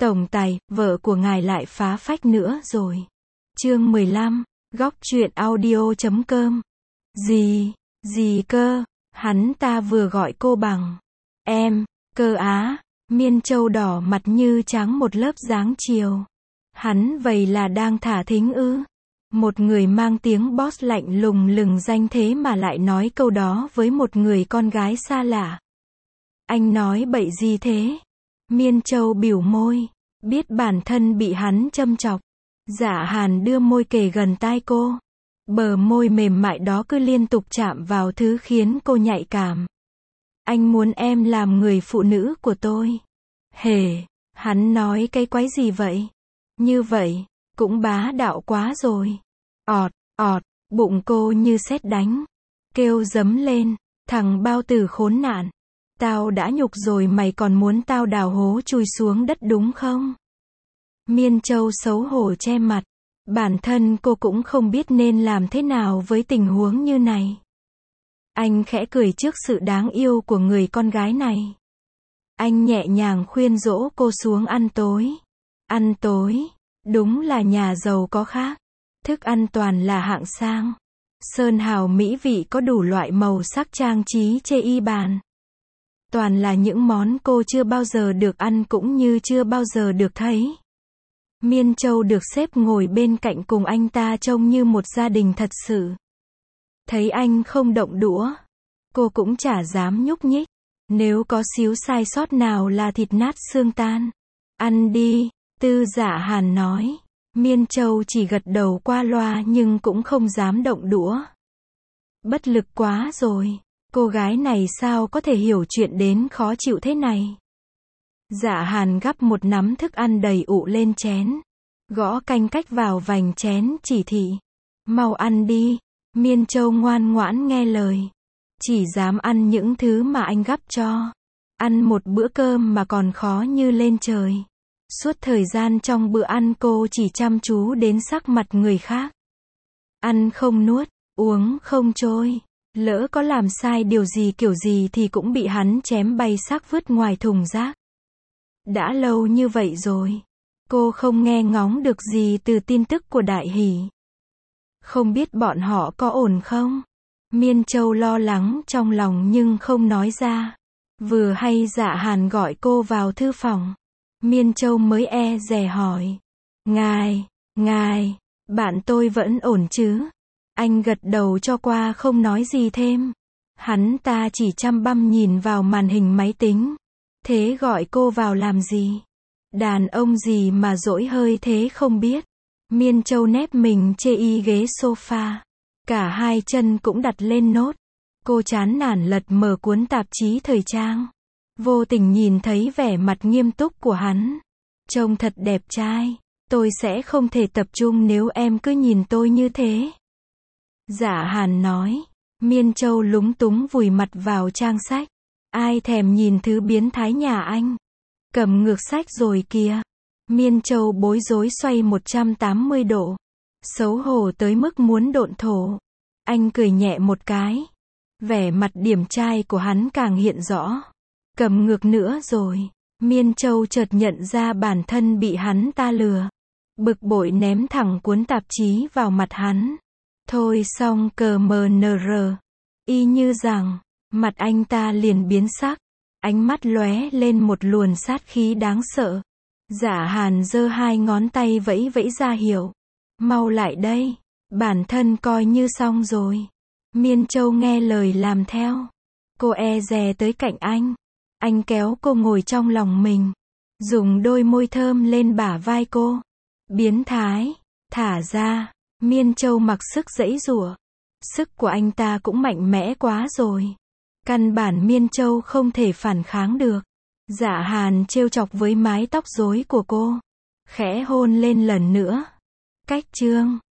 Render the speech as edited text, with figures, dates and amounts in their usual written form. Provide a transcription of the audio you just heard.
Tổng tài, vợ của ngài lại phá phách nữa rồi. Chương 15, góc truyện audio.com. Gì cơ, hắn ta vừa gọi cô bằng em, cơ á, Miên Châu đỏ mặt như tráng một lớp dáng chiều. Hắn vậy là đang thả thính ư? Một người mang tiếng boss lạnh lùng lừng danh thế mà lại nói câu đó với một người con gái xa lạ. Anh nói bậy gì thế? Miên Châu bỉu môi, biết bản thân bị hắn châm chọc. Dạ Hàn đưa môi kề gần tai cô. Bờ môi mềm mại đó cứ liên tục chạm vào thứ khiến cô nhạy cảm. Anh muốn em làm người phụ nữ của tôi. Hề, hắn nói cái quái gì vậy? Như vậy, cũng bá đạo quá rồi. Ọt, bụng cô như sét đánh. Kêu dấm lên, thằng bao tử khốn nạn. Tao đã nhục rồi mày còn muốn tao đào hố chui xuống đất đúng không? Miên Châu xấu hổ che mặt. Bản thân cô cũng không biết nên làm thế nào với tình huống như này. Anh khẽ cười trước sự đáng yêu của người con gái này. Anh nhẹ nhàng khuyên dỗ cô xuống ăn tối. Ăn tối, đúng là nhà giàu có khác. Thức ăn toàn là hạng sang. Sơn hào mỹ vị có đủ loại màu sắc trang trí chê y bàn. Toàn là những món cô chưa bao giờ được ăn cũng như chưa bao giờ được thấy. Miên Châu được xếp ngồi bên cạnh cùng anh ta trông như một gia đình thật sự. Thấy anh không động đũa, cô cũng chả dám nhúc nhích. Nếu có xíu sai sót nào là thịt nát xương tan. Ăn đi, Tư Dạ Hàn nói. Miên Châu chỉ gật đầu qua loa nhưng cũng không dám động đũa. Bất lực quá rồi. Cô gái này sao có thể hiểu chuyện đến khó chịu thế này. Dạ Hàn gắp một nắm thức ăn đầy ụ lên chén. Gõ canh cách vào vành chén chỉ thị. Mau ăn đi. Miên Châu ngoan ngoãn nghe lời. Chỉ dám ăn những thứ mà anh gắp cho. Ăn một bữa cơm mà còn khó như lên trời. Suốt thời gian trong bữa ăn cô chỉ chăm chú đến sắc mặt người khác. Ăn không nuốt, uống không trôi. Lỡ có làm sai điều gì kiểu gì thì cũng bị hắn chém bay xác vứt ngoài thùng rác. Đã lâu như vậy rồi. Cô không nghe ngóng được gì từ tin tức của Đại Hỷ. Không biết bọn họ có ổn không? Miên Châu lo lắng trong lòng nhưng không nói ra. Vừa hay Dạ Hàn gọi cô vào thư phòng. Miên Châu mới e dè hỏi. Ngài, bạn tôi vẫn ổn chứ? Anh gật đầu cho qua không nói gì thêm. Hắn ta chỉ chăm băm nhìn vào màn hình máy tính. Thế gọi cô vào làm gì? Đàn ông gì mà dỗi hơi thế không biết. Miên Châu nép mình chê y ghế sofa. Cả hai chân cũng đặt lên nốt. Cô chán nản lật mở cuốn tạp chí thời trang. Vô tình nhìn thấy vẻ mặt nghiêm túc của hắn. Trông thật đẹp trai. Tôi sẽ không thể tập trung nếu em cứ nhìn tôi như thế. Dạ Hàn nói. Miên Châu lúng túng vùi mặt vào trang sách. Ai thèm nhìn thứ biến thái nhà anh. Cầm ngược sách rồi kìa. Miên Châu bối rối xoay 180 độ. Xấu hổ tới mức muốn độn thổ. Anh cười nhẹ một cái. Vẻ mặt điềm trai của hắn càng hiện rõ. Cầm ngược nữa rồi. Miên Châu chợt nhận ra bản thân bị hắn ta lừa. Bực bội ném thẳng cuốn tạp chí vào mặt hắn. Thôi xong CMNR. Y như rằng, mặt anh ta liền biến sắc. Ánh mắt lóe lên một luồn sát khí đáng sợ. Dạ Hàn giơ hai ngón tay vẫy vẫy ra hiệu. Mau lại đây. Bản thân coi như xong rồi. Miên Châu nghe lời làm theo. Cô e dè tới cạnh anh. Anh kéo cô ngồi trong lòng mình. Dùng đôi môi thơm lên bả vai cô. Biến thái. Thả ra. Miên Châu mặc sức giãy giụa. Sức của anh ta cũng mạnh mẽ quá rồi. Căn bản Miên Châu không thể phản kháng được. Dạ Hàn trêu chọc với mái tóc rối của cô. Khẽ hôn lên lần nữa. Cách chương